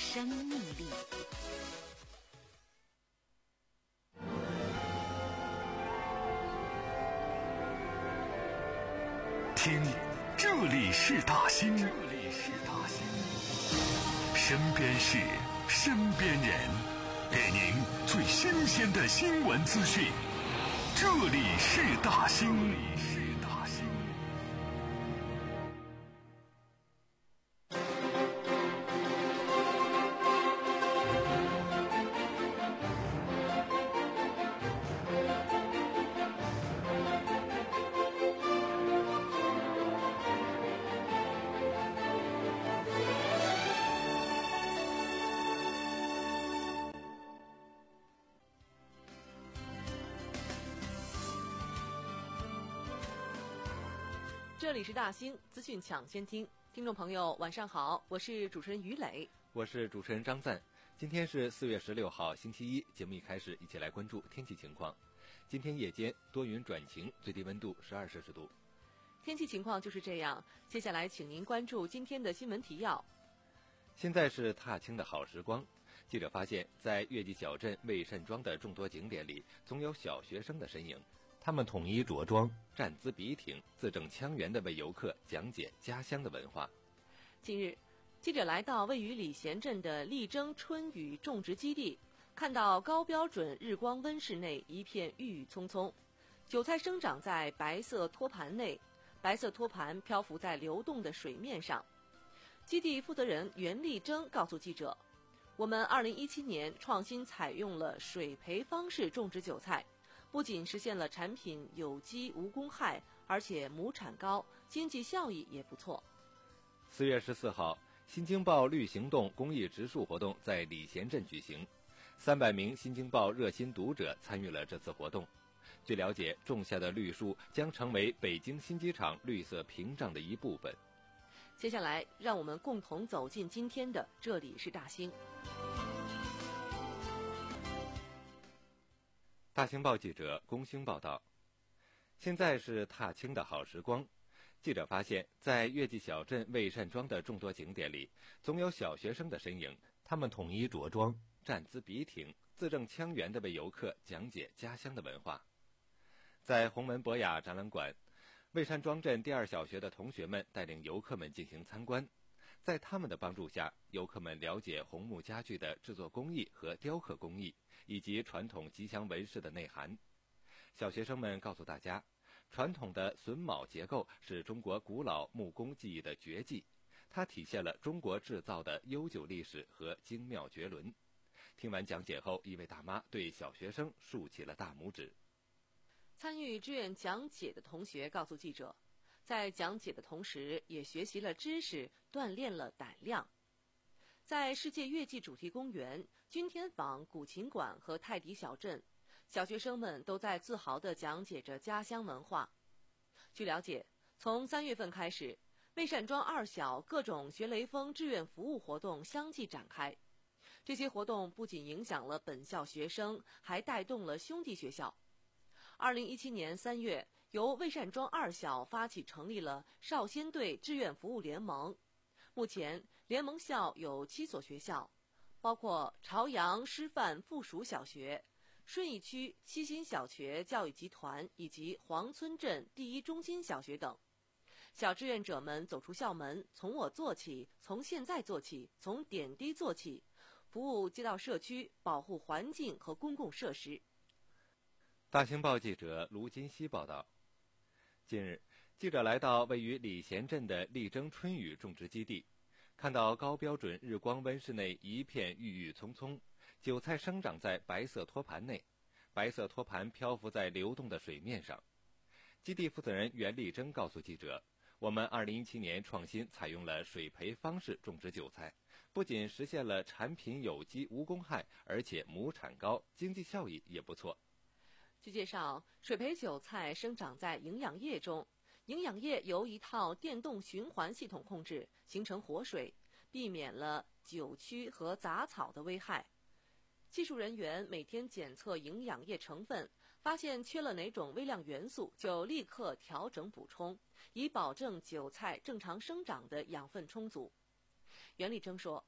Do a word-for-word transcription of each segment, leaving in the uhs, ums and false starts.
生命力。 听，这里是大兴，这里是大兴，身边事，身边人，给您最新鲜的新闻资讯。这里是大兴，这里是大兴。 这里是大兴资讯抢先听，听众朋友晚上好，我是主持人于磊， 我是主持人张赞。今天是四月十六号星期一，节目一开始一起来关注天气情况。今天夜间多云转晴，最低温度十二摄氏度。 天气情况就是这样，接下来请您关注今天的新闻提要。 现在是踏青的好时光，记者发现在月季小镇魏善庄的众多景点里，总有小学生的身影。他们统一着装，站姿笔挺，字正腔圆地为游客讲解家乡的文化。 近日，记者来到位于礼贤镇的力争春雨种植基地，看到高标准日光温室内一片郁郁葱葱，韭菜生长在白色托盘内，白色托盘漂浮在流动的水面上。基地负责人袁立征告诉记者，我们二零一七年创新采用了水培方式种植韭菜，不仅实现了产品有机无公害，而且亩产高，经济效益也不错。 四月十四号，新京报绿行动公益植树活动在礼贤镇举行，三百名新京报热心读者参与了这次活动。据了解，种下的绿树将成为北京新机场绿色屏障的一部分。 接下来，让我们共同走进今天的这里是大兴。 大兴报记者龚兴报道，现在是踏青的好时光。记者发现，在月季小镇魏善庄的众多景点里，总有小学生的身影。他们统一着装，站姿笔挺，字正腔圆地为游客讲解家乡的文化。在鸿门博雅展览馆，魏善庄镇第二小学的同学们带领游客们进行参观。在他们的帮助下，游客们了解红木家具的制作工艺和雕刻工艺，以及传统吉祥纹饰的内涵。小学生们告诉大家，传统的榫卯结构是中国古老木工技艺的绝技，它体现了中国制造的悠久历史和精妙绝伦。听完讲解后，一位大妈对小学生竖起了大拇指。 参与志愿讲解的同学告诉记者，在讲解的同时也学习了知识，锻炼了胆量。在世界月季主题公园、君天坊古琴馆和泰迪小镇，小学生们都在自豪地讲解着家乡文化。据了解，从三月份开始，魏善庄二小各种学雷锋志愿服务活动相继展开。这些活动不仅影响了本校学生，还带动了兄弟学校。二零一七年三月，由魏善庄二小发起成立了少先队志愿服务联盟。目前，联盟校有七所学校，包括朝阳师范附属小学、顺义区西新小学教育集团以及黄村镇第一中心小学等。小志愿者们走出校门，从我做起，从现在做起，从点滴做起，服务街道社区，保护环境和公共设施。 大兴报记者卢金熙报道，近日，记者来到位于礼贤镇的力争春雨种植基地，看到高标准日光温室内一片郁郁葱葱，韭菜生长在白色托盘内，白色托盘漂浮在流动的水面上。基地负责人袁立征告诉记者，我们二零一七年创新采用了水培方式种植韭菜，不仅实现了产品有机无公害，而且亩产高，经济效益也不错。 据介绍，水培韭菜生长在营养液中，营养液由一套电动循环系统控制，形成活水，避免了韭蛆和杂草的危害。技术人员每天检测营养液成分，发现缺了哪种微量元素，就立刻调整补充，以保证韭菜正常生长的养分充足。袁立征说，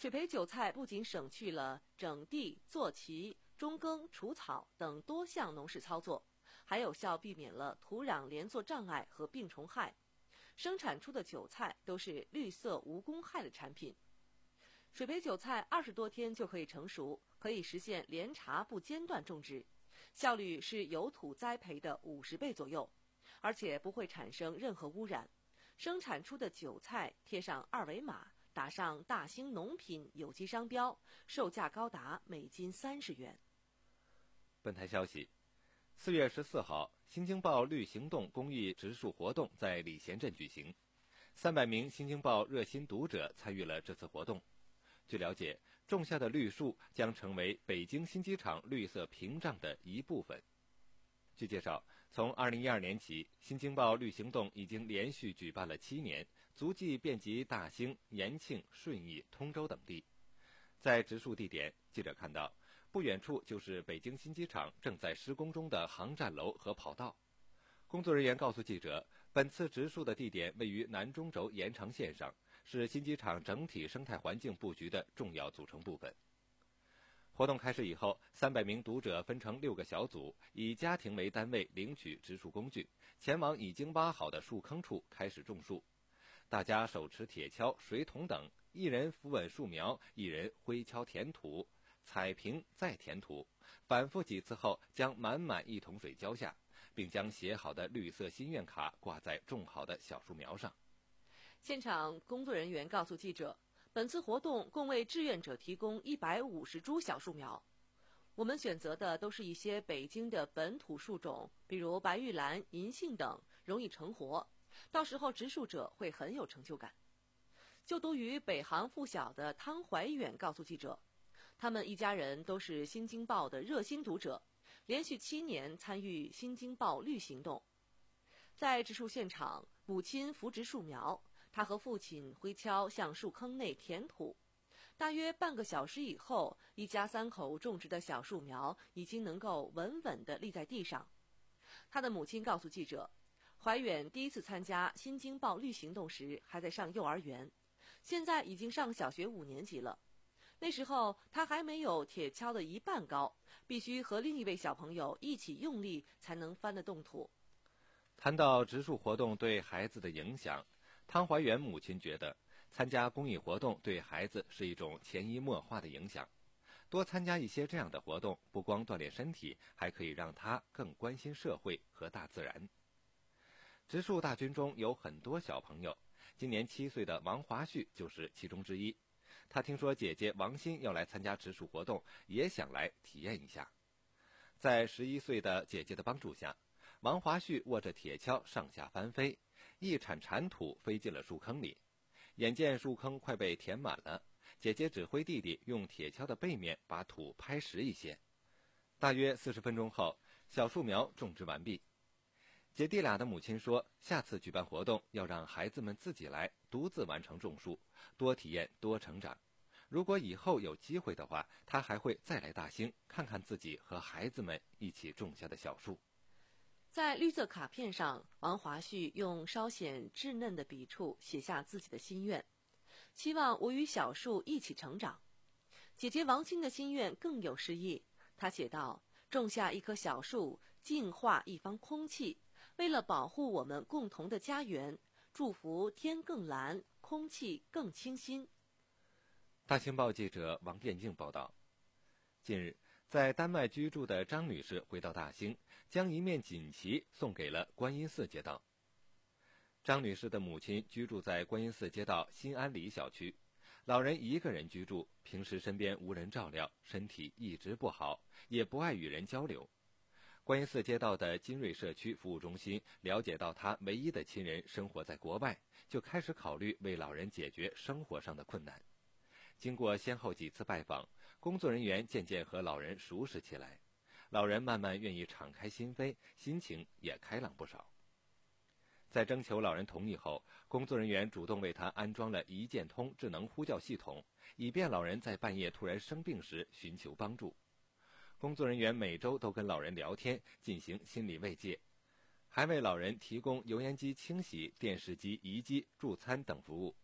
水培韭菜不仅省去了整地、做畦、中耕、除草等多项农事操作，还有效避免了土壤连作障碍和病虫害，生产出的韭菜都是绿色无公害的产品。水培韭菜二十多天就可以成熟，可以实现连茬不间断种植，效率是有土栽培的五十倍左右，而且不会产生任何污染。生产出的韭菜贴上二维码，打上大兴农品有机商标，售价高达每斤三十元。 本台消息，四月十四号，新京报绿行动公益植树活动在礼贤镇举行，三百名新京报热心读者参与了这次活动。据了解，种下的绿树将成为北京新机场绿色屏障的一部分。据介绍，从二零一二年起，新京报绿行动已经连续举办了七年，足迹遍及大兴、延庆、顺义、通州等地。在植树地点，记者看到，不远处就是北京新机场正在施工中的航站楼和跑道。工作人员告诉记者，本次植树的地点位于南中轴延长线上，是新机场整体生态环境布局的重要组成部分。活动开始以后，三百名读者分成六个小组，以家庭为单位领取植树工具，前往已经挖好的树坑处开始种树。大家手持铁锹、水桶等，一人扶稳树苗，一人挥锹填土，踩平再填土，反复几次后，将满满一桶水浇下，并将写好的绿色心愿卡挂在种好的小树苗上。 现场工作人员告诉记者，本次活动共为志愿者提供一百五十株小树苗，我们选择的都是一些北京的本土树种，比如白玉兰、银杏等，容易成活，到时候植树者会很有成就感。就读于北航附小的汤怀远告诉记者，他们一家人都是新京报的热心读者，连续七年参与新京报绿行动。在植树现场，母亲扶植树苗，他和父亲挥锹向树坑内填土。大约半个小时以后，一家三口种植的小树苗已经能够稳稳地立在地上。他的母亲告诉记者，怀远第一次参加新京报绿行动时还在上幼儿园，现在已经上小学五年级了。那时候他还没有铁锹的一半高，必须和另一位小朋友一起用力才能翻得动土。 谈到植树活动对孩子的影响，汤怀远母亲觉得参加公益活动对孩子是一种潜移默化的影响，多参加一些这样的活动，不光锻炼身体，还可以让他更关心社会和大自然。植树大军中有很多小朋友，今年七岁的王华旭就是其中之一。他听说姐姐王鑫要来参加植树活动，也想来体验一下。在十一岁的姐姐的帮助下，王华旭握着铁锹上下翻飞，一铲铲土飞进了树坑里。眼见树坑快被填满了，姐姐指挥弟弟用铁锹的背面把土拍实一些。大约四十分钟后，小树苗种植完毕。姐弟俩的母亲说，下次举办活动要让孩子们自己来，独自完成种树，多体验多成长。如果以后有机会的话，他还会再来大兴，看看自己和孩子们一起种下的小树。 在绿色卡片上，王华旭用稍显稚嫩的笔触写下自己的心愿，希望我与小树一起成长。姐姐王鑫的心愿更有诗意，她写道：种下一棵小树，净化一方空气，为了保护我们共同的家园，祝福天更蓝，空气更清新。 大清报记者王艳静报道，近日在丹麦居住的张女士回到大兴，将一面锦旗送给了观音寺街道。张女士的母亲居住在观音寺街道新安里小区，老人一个人居住，平时身边无人照料，身体一直不好，也不爱与人交流。观音寺街道的金瑞社区服务中心了解到他唯一的亲人生活在国外，就开始考虑为老人解决生活上的困难。经过先后几次拜访，工作人员渐渐和老人熟识起来，老人慢慢愿意敞开心扉，心情也开朗不少。在征求老人同意后，工作人员主动为他安装了一键通智能呼叫系统，以便老人在半夜突然生病时寻求帮助。工作人员每周都跟老人聊天，进行心理慰藉，还为老人提供油烟机清洗、电视机移机、助餐等服务。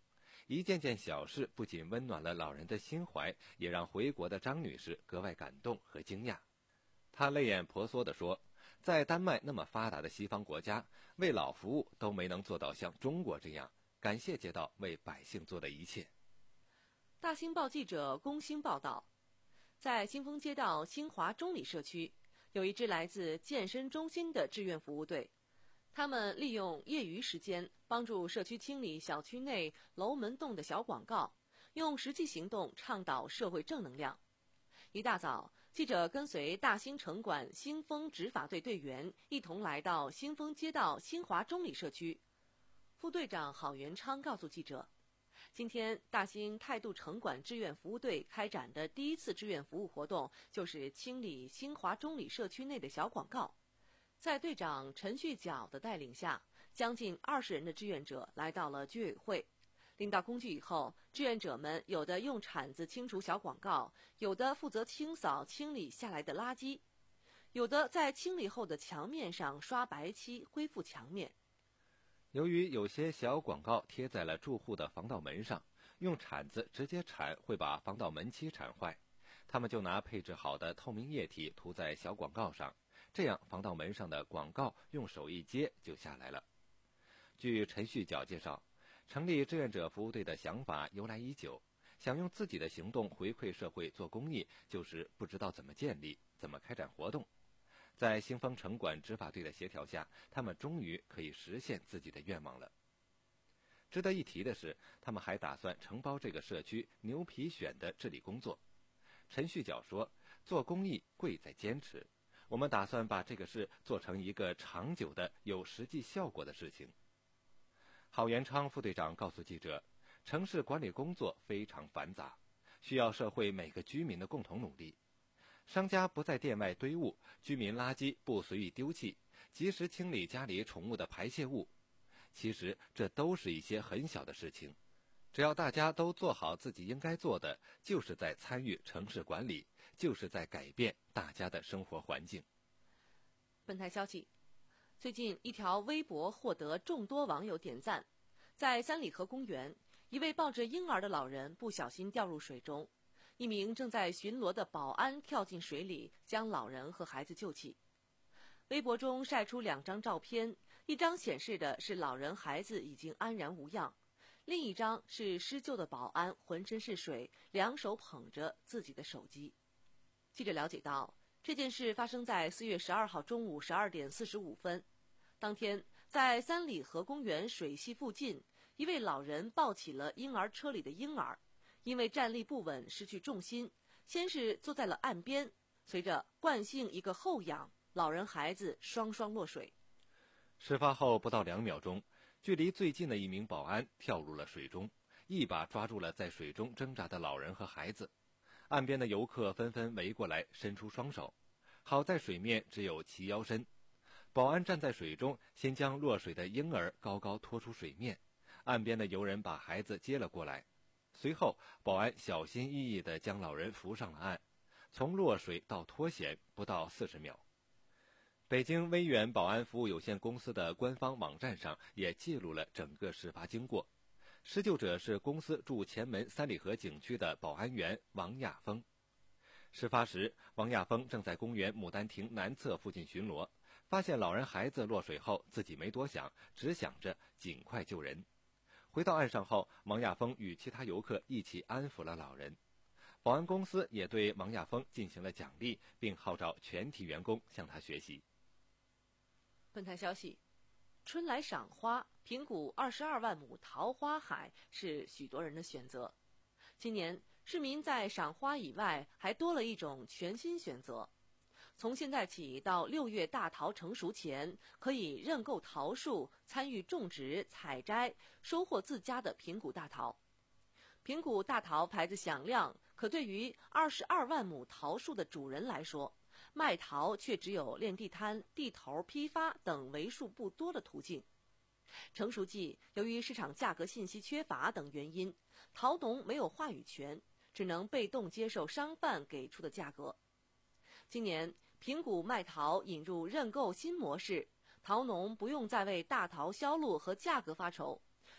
一件件小事不仅温暖了老人的心怀，也让回国的张女士格外感动和惊讶。她泪眼婆娑地说，在丹麦那么发达的西方国家，为老服务都没能做到像中国这样，感谢街道为百姓做的一切。 大新报记者龚兴报道，在新丰街道新华中里社区，有一支来自健身中心的志愿服务队，他们利用业余时间帮助社区清理小区内楼门洞的小广告，用实际行动倡导社会正能量。一大早，记者跟随大兴城管新丰执法队队员一同来到新丰街道新华中里社区。副队长郝元昌告诉记者，今天大兴态度城管志愿服务队开展的第一次志愿服务活动，就是清理新华中里社区内的小广告。在队长陈旭角的带领下，将近二十人的志愿者来到了居委会。领到工具以后，志愿者们有的用铲子清除小广告，有的负责清扫清理下来的垃圾，有的在清理后的墙面上刷白漆恢复墙面。 由于有些小广告贴在了住户的防盗门上，用铲子直接铲会把防盗门漆铲坏，他们就拿配置好的透明液体涂在小广告上，这样防盗门上的广告用手一接就下来了。据陈旭角介绍，成立志愿者服务队的想法由来已久，想用自己的行动回馈社会做公益，就是不知道怎么建立，怎么开展活动。在新丰城管执法队的协调下，他们终于可以实现自己的愿望了。值得一提的是，他们还打算承包这个社区牛皮癣的治理工作。陈旭角说，做公益贵在坚持，我们打算把这个事做成一个长久的有实际效果的事情。郝元昌副队长告诉记者，城市管理工作非常繁杂，需要社会每个居民的共同努力。商家不在店外堆物，居民垃圾不随意丢弃，及时清理家里宠物的排泄物。其实这都是一些很小的事情，只要大家都做好自己应该做的，就是在参与城市管理，就是在改变大家的生活环境。 本台消息，最近一条微博获得众多网友点赞。在三里河公园，一位抱着婴儿的老人不小心掉入水中，一名正在巡逻的保安跳进水里，将老人和孩子救起。微博中晒出两张照片，一张显示的是老人孩子已经安然无恙，另一张是施救的保安浑身是水，两手捧着自己的手机。记者了解到，这件事发生在四月十二号中午十二点四十五分。当天，在三里河公园水系附近，一位老人抱起了婴儿车里的婴儿，因为站立不稳失去重心，先是坐在了岸边，随着惯性一个后仰，老人孩子双双落水。 事发后不到两秒钟，距离最近的一名保安跳入了水中，一把抓住了在水中挣扎的老人和孩子。岸边的游客纷纷围过来，伸出双手，好在水面只有齐腰深。保安站在水中，先将落水的婴儿高高拖出水面，岸边的游人把孩子接了过来。随后，保安小心翼翼地将老人扶上了岸，从落水到脱险不到四十秒。北京威远保安服务有限公司的官方网站上也记录了整个事发经过。施救者是公司驻前门三里河景区的保安员王亚峰。事发时，王亚峰正在公园牡丹亭南侧附近巡逻，发现老人孩子落水后，自己没多想，只想着尽快救人。回到岸上后，王亚峰与其他游客一起安抚了老人。保安公司也对王亚峰进行了奖励，并号召全体员工向他学习。 本台消息，春来赏花，平谷二十二万亩桃花海是许多人的选择。今年，市民在赏花以外，还多了一种全新选择。从现在起到六月大桃成熟前，可以认购桃树，参与种植、采摘，收获自家的平谷大桃。平谷大桃牌子响亮，可对于二十二万亩桃树的主人来说，卖桃却只有练地摊、地头批发等为数不多的途径。成熟季，由于市场价格信息缺乏等原因，桃农没有话语权，只能被动接受商贩给出的价格。今年，平谷卖桃引入认购新模式，桃农不用再为大桃销路和价格发愁，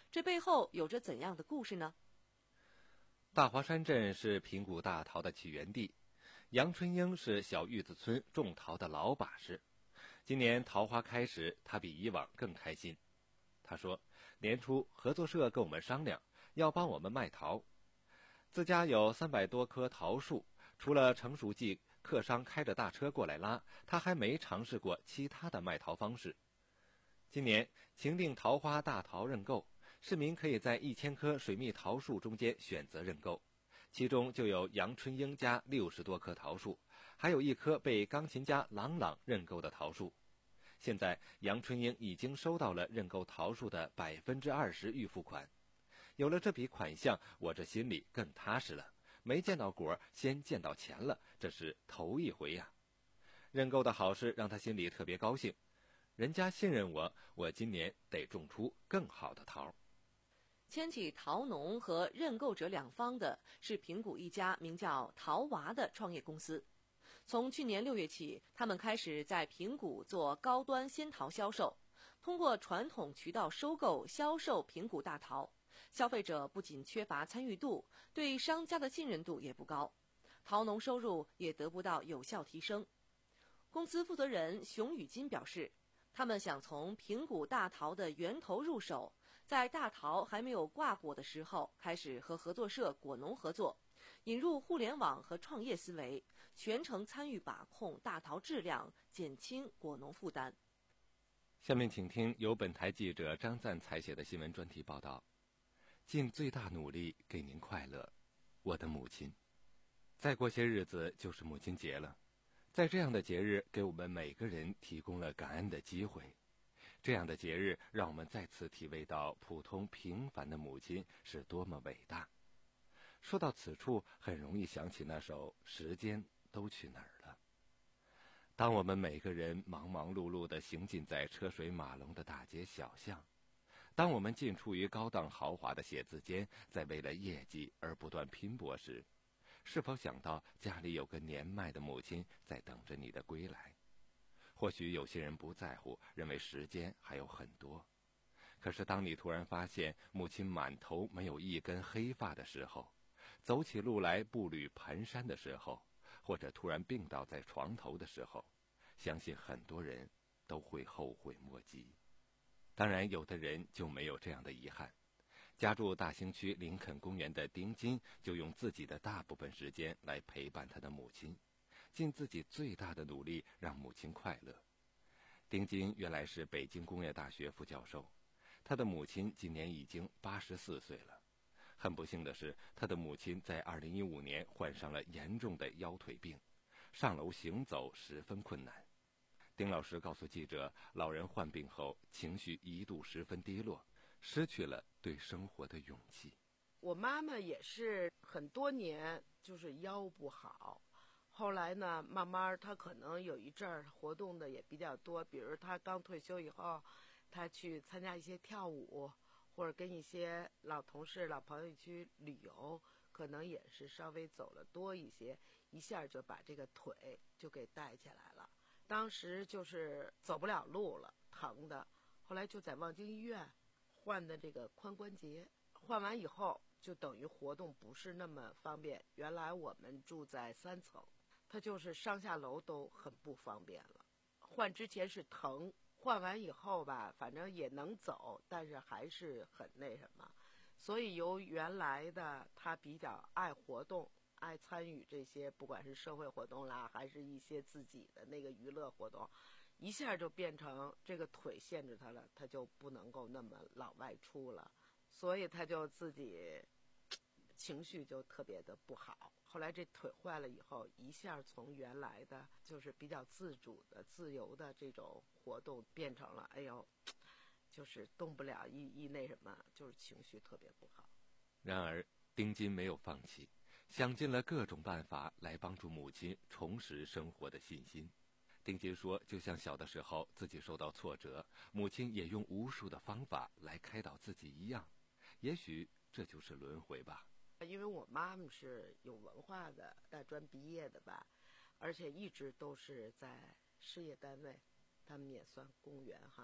这背后有着怎样的故事呢？ 大华山镇是平谷大桃的起源地，杨春英是小玉子村种桃的老把式。今年桃花开时，他比以往更开心。他说，年初合作社跟我们商量，要帮我们卖桃。自家有三百多棵桃树，除了成熟季客商开着大车过来拉，他还没尝试过其他的卖桃方式。今年情定桃花大桃认购，市民可以在一千棵水蜜桃树中间选择认购，其中就有杨春英家六十多棵桃树，还有一棵被钢琴家郎朗认购的桃树。现在杨春英已经收到了认购桃树的百分之二十预付款，有了这笔款项，我这心里更踏实了。没见到果，先见到钱了，这是头一回呀。认购的好事让他心里特别高兴，人家信任我，我今年得种出更好的桃。 牵起桃农和认购者两方的是平谷一家名叫桃娃的创业公司。从去年六月起，他们开始在平谷做高端鲜桃销售，通过传统渠道收购销售平谷大桃，消费者不仅缺乏参与度，对商家的信任度也不高，桃农收入也得不到有效提升。公司负责人熊宇金表示，他们想从平谷大桃的源头入手，在大桃还没有挂果的时候，开始和合作社果农合作，引入互联网和创业思维，全程参与把控大桃质量，减轻果农负担。 下面请听由本台记者张赞采写的新闻专题报道。尽最大努力给您快乐，我的母亲。再过些日子就是母亲节了，在这样的节日，给我们每个人提供了感恩的机会。这样的节日让我们再次体味到普通平凡的母亲是多么伟大。说到此处，很容易想起那首《时间都去哪儿了》。当我们每个人忙忙碌碌地行进在车水马龙的大街小巷，当我们进出于高档豪华的写字间，在为了业绩而不断拼搏时，是否想到家里有个年迈的母亲在等着你的归来？或许有些人不在乎，认为时间还有很多。可是当你突然发现母亲满头没有一根黑发的时候，走起路来步履蹒跚的时候，或者突然病倒在床头的时候，相信很多人都会后悔莫及。当然，有的人就没有这样的遗憾。家住大兴区林肯公园的丁金就用自己的大部分时间来陪伴他的母亲，尽自己最大的努力让母亲快乐。丁金原来是北京工业大学副教授，他的母亲今年已经八十四岁了。很不幸的是，他的母亲在二零一五年患上了严重的腰腿病，上楼行走十分困难。丁老师告诉记者，老人患病后情绪一度十分低落，失去了对生活的勇气。 我妈妈也是很多年就是腰不好，后来呢慢慢她可能有一阵儿活动的也比较多，比如她刚退休以后，她去参加一些跳舞，或者跟一些老同事老朋友去旅游，可能也是稍微走了多一些，一下就把这个腿就给带起来了。当时就是走不了路了，疼的，后来就在望京医院换的这个髋关节，换完以后就等于活动不是那么方便。原来我们住在三层，它就是上下楼都很不方便了。换之前是疼，换完以后吧，反正也能走，但是还是很那什么。所以由原来的他比较爱活动，爱参与这些不管是社会活动啦，还是一些自己的那个娱乐活动，一下就变成这个腿限制他了，他就不能够那么老外出了，所以他就自己情绪就特别的不好。后来这腿坏了以后，一下从原来的就是比较自主的自由的这种活动变成了哎呦就是动不了一一那什么，就是情绪特别不好。 然而丁金没有放弃，想尽了各种办法来帮助母亲重拾生活的信心。丁金说，就像小的时候自己受到挫折，母亲也用无数的方法来开导自己一样，也许这就是轮回吧。 因为我妈妈是有文化的，大专毕业的吧，而且一直都是在事业单位，他们也算公务员哈，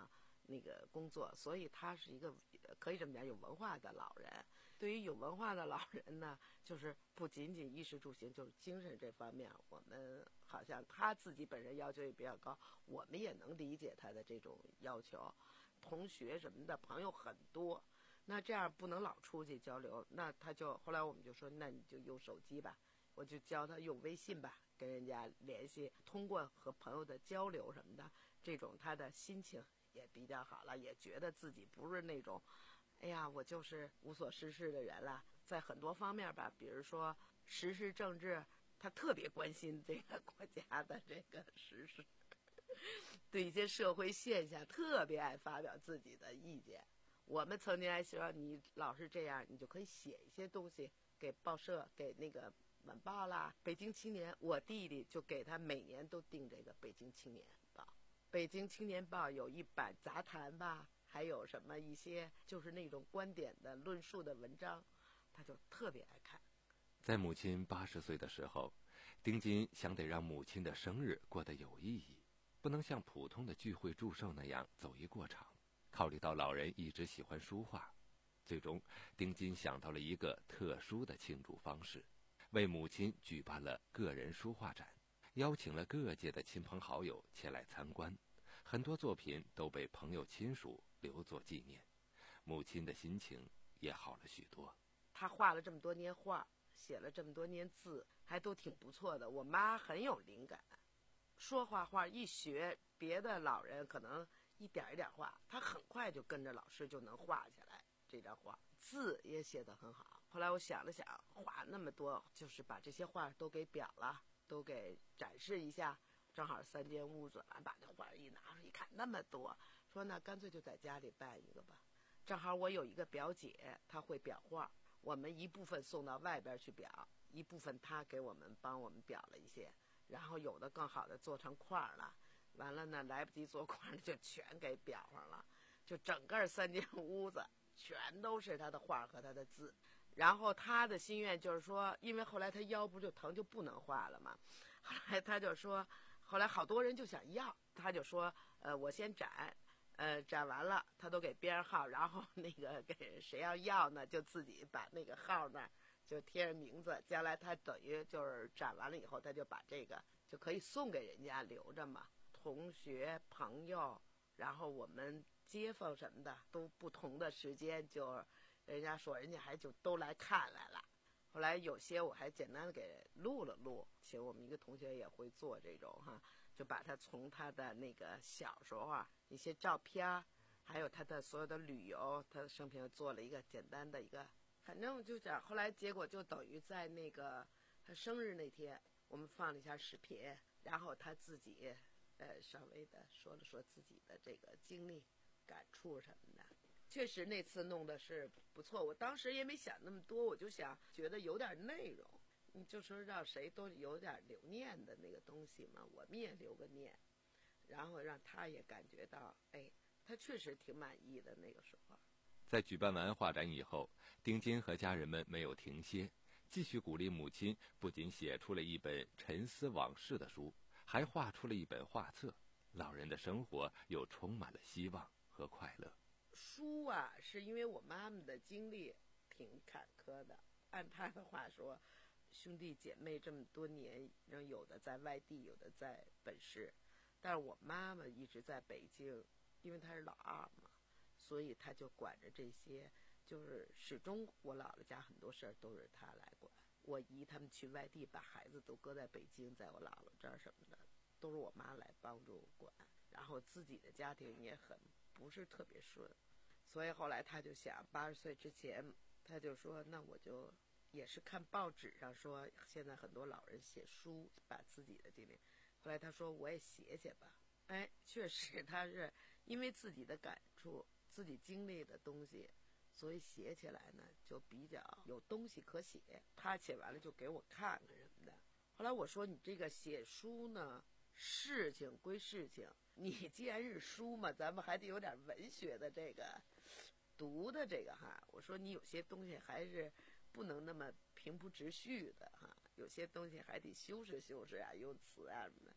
那个工作，所以他是一个可以这么讲有文化的老人。对于有文化的老人呢，就是不仅仅衣食住行，就是精神这方面，我们好像他自己本身要求也比较高，我们也能理解他的这种要求。同学什么的朋友很多，那这样不能老出去交流，那他就后来我们就说，那你就用手机吧，我就教他用微信吧，跟人家联系，通过和朋友的交流什么的，这种他的心情也比较好了，也觉得自己不是那种哎呀我就是无所事事的人了。在很多方面吧，比如说时事政治，他特别关心这个国家的这个时事，对一些社会现象特别爱发表自己的意见。我们曾经还希望你老是这样，你就可以写一些东西给报社，给那个晚报啦，北京青年，我弟弟就给他每年都订这个北京青年报。北京青年报有一版杂谈吧，还有什么一些就是那种观点的论述的文章，他就特别爱看。 在母亲八十岁的时候，丁金想得让母亲的生日过得有意义，不能像普通的聚会祝寿那样走一过场。考虑到老人一直喜欢书画，最终丁金想到了一个特殊的庆祝方式，为母亲举办了个人书画展，邀请了各界的亲朋好友前来参观，很多作品都被朋友亲属留作纪念，母亲的心情也好了许多。 他画了这么多年画，写了这么多年字，还都挺不错的。我妈很有灵感，说画画一学，别的老人可能一点一点画，他很快就跟着老师就能画下来这张画，字也写得很好。后来我想了想，画那么多，就是把这些画都给裱了，都给展示一下，正好三间屋子，把那画一拿出一看，那么多，说那干脆就在家里办一个吧。正好我有一个表姐，她会裱画，我们一部分送到外边去裱，一部分她给我们帮我们裱了一些，然后有的更好的做成块了，完了呢来不及做块了就全给裱上了，就整个三间屋子全都是他的画和他的字。然后他的心愿就是说，因为后来他腰不就疼就不能画了嘛，后来他就说，后来好多人就想要，他就说呃我先展，呃展完了他都给编号，然后那个给谁要要呢就自己把那个号那儿就贴上名字，将来他等于就是展完了以后他就把这个就可以送给人家留着嘛，同学朋友然后我们街坊什么的都不同的时间，就人家说人家还就都来看来了。后来有些我还简单的给录了录，请我们一个同学也会做这种哈，就把他从他的那个小时候啊一些照片，还有他的所有的旅游，他的生平做了一个简单的一个，反正就讲后来结果就等于在那个他生日那天我们放了一下视频，然后他自己呃稍微的说了说自己的这个经历感触什么的。确实那次弄的是不错，我当时也没想那么多，我就想觉得有点内容，你就说让谁都有点留念的那个东西嘛，我们也留个念，然后让他也感觉到哎他确实挺满意的。那个时候在举办完画展以后，丁金和家人们没有停歇，继续鼓励母亲，不仅写出了一本沉思往事的书，还画出了一本画册，老人的生活又充满了希望和快乐。 书啊是因为我妈妈的经历挺坎坷的，按她的话说兄弟姐妹这么多年，有的在外地有的在本市，但是我妈妈一直在北京，因为她是老二嘛，所以她就管着这些，就是始终我姥姥家很多事儿都是她来管，我姨他们去外地把孩子都搁在北京，在我姥姥这儿什么的都是我妈来帮助管，然后自己的家庭也很不是特别顺，所以后来他就想八十岁之前他就说那我就也是看报纸上说现在很多老人写书把自己的经历，后来他说我也写写吧，哎确实他是因为自己的感触自己经历的东西，所以写起来呢就比较有东西可写，他写完了就给我看看什么的。后来我说你这个写书呢事情归事情，你既然是书嘛，咱们还得有点文学的这个读的这个哈。我说你有些东西还是不能那么平铺直叙的哈，有些东西还得修饰修饰啊，用词啊什么的。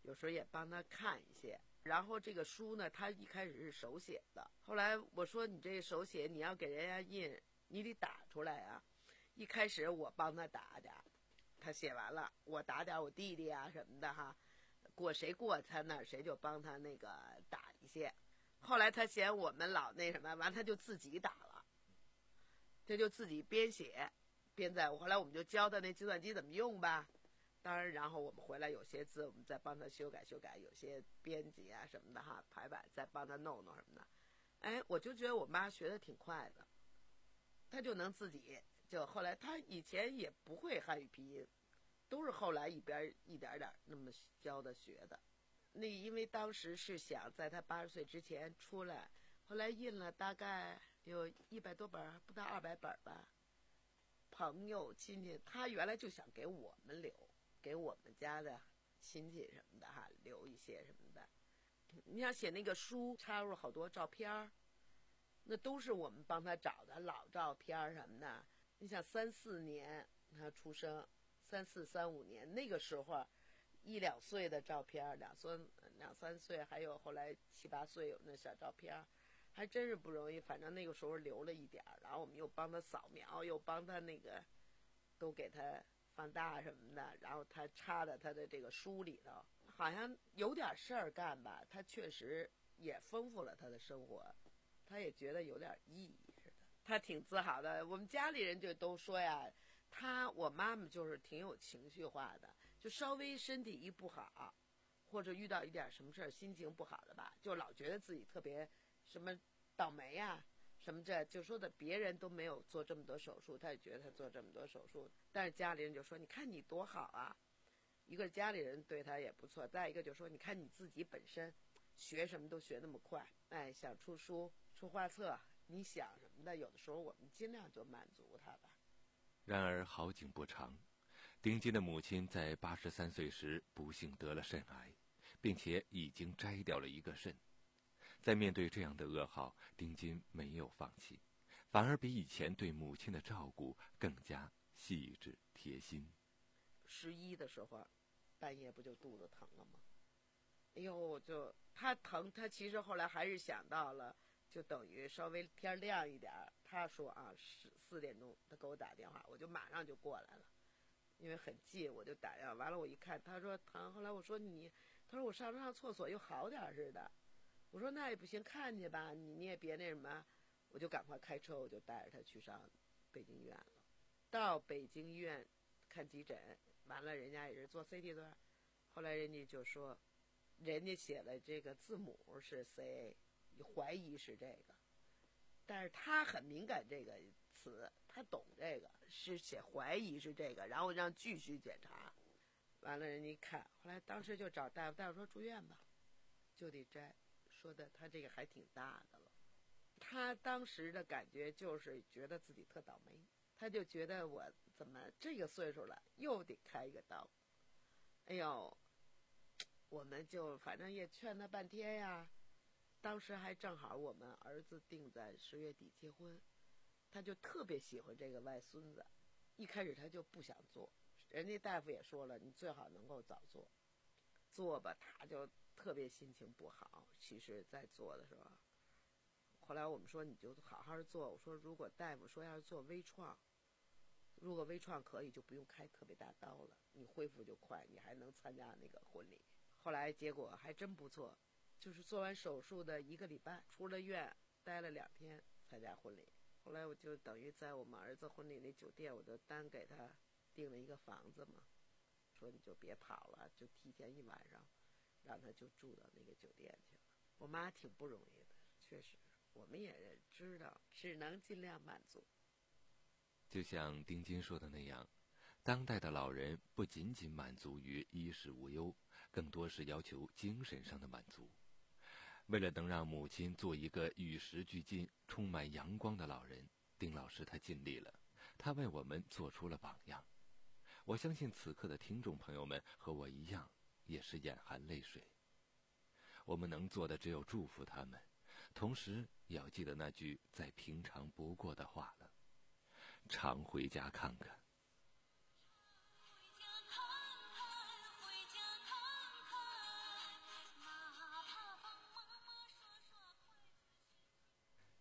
有时候也帮他看一些。然后这个书呢，他一开始是手写的，后来我说你这手写你要给人家印，你得打出来啊。一开始我帮他打点，他写完了，我打点我弟弟啊什么的哈，过谁过他那谁就帮他那个打一些。后来他嫌我们老那什么，完他就自己打了，这就自己编写编在。后来我们就教他那计算机怎么用吧。当然，然后我们回来有些字，我们再帮他修改修改，有些编辑啊什么的哈，排版再帮他弄弄什么的。哎，我就觉得我妈学的挺快的，她就能自己就后来她以前也不会汉语拼音，都是后来一边一点点那么教的学的。那因为当时是想在她八十岁之前出来，后来印了大概有一百多本，不到二百本吧。朋友亲戚，她原来就想给我们留。给我们家的亲戚什么的哈，留一些什么的。你想写那个书，插入好多照片，那都是我们帮他找的老照片什么的。你想三四年他出生，三四三五年那个时候，一两岁的照片，两三两三岁，还有后来七八岁有那小照片，还真是不容易。反正那个时候留了一点，然后我们又帮他扫描，又帮他那个都给他放大什么的，然后他插在他的这个书里头，好像有点事儿干吧，他确实也丰富了他的生活，他也觉得有点意义似的，他挺自豪的。我们家里人就都说呀，他我妈妈就是挺有情绪化的，就稍微身体一不好，或者遇到一点什么事儿，心情不好的吧，就老觉得自己特别什么倒霉呀、啊。什么这就说的别人都没有做这么多手术，他也觉得他做这么多手术，但是家里人就说你看你多好啊，一个家里人对他也不错，再一个就说你看你自己本身学什么都学那么快，哎，想出书出画册，你想什么的，有的时候我们尽量就满足他吧。 然而好景不长，丁金的母亲在八十三岁时不幸得了肾癌，并且已经摘掉了一个肾。在面对这样的噩耗，丁金没有放弃，反而比以前对母亲的照顾更加细致贴心。 十一的时候，半夜不就肚子疼了吗？哎呦，就他疼，他其实后来还是想到了，就等于稍微天亮一点，他说啊，四四点钟他给我打电话，我就马上就过来了，因为很近，我就打电话。完了我一看，他说疼，后来我说你，他说我上上厕所又好点似的。我说那也不行，看去吧，你你也别那什么，我就赶快开车，我就带着他去上北京医院了。到北京医院看急诊，完了人家也是做 C T 的，后来人家就说，人家写了这个字母是 C A， 怀疑是这个，但是他很敏感这个词，他懂这个，是写怀疑是这个，然后让继续检查。完了人家一看，后来当时就找大夫，大夫说住院吧，就得摘。说的他这个还挺大的了，他当时的感觉就是觉得自己特倒霉，他就觉得我怎么这个岁数了又得开一个刀。哎呦，我们就反正也劝他半天呀。当时还正好我们儿子定在十月底结婚，他就特别喜欢这个外孙子，一开始他就不想做，人家大夫也说了，你最好能够早做，做吧，他就特别心情不好。其实在做的时候，后来我们说你就好好做，我说如果大夫说要是做微创，如果微创可以就不用开特别大刀了，你恢复就快，你还能参加那个婚礼。后来结果还真不错，就是做完手术的一个礼拜出了院，待了两天参加婚礼。后来我就等于在我们儿子婚礼那酒店，我就单给他订了一个房子嘛，说你就别跑了，就提前一晚上让他就住到那个酒店去了。我妈挺不容易的，确实我们也知道只能尽量满足。 就像丁金说的那样，当代的老人不仅仅满足于衣食无忧，更多是要求精神上的满足。为了能让母亲做一个与时俱进、充满阳光的老人，丁老师他尽力了，他为我们做出了榜样。我相信此刻的听众朋友们和我一样，也是眼含泪水。我们能做的只有祝福他们，同时也要记得那句再平常不过的话了：常回家看看。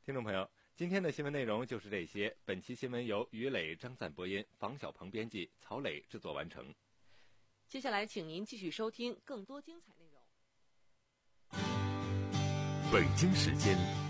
听众朋友，今天的新闻内容就是这些。本期新闻由于磊、张赞播音，房小鹏编辑，曹磊制作完成。 接下来，请您继续收听更多精彩内容。 北京时间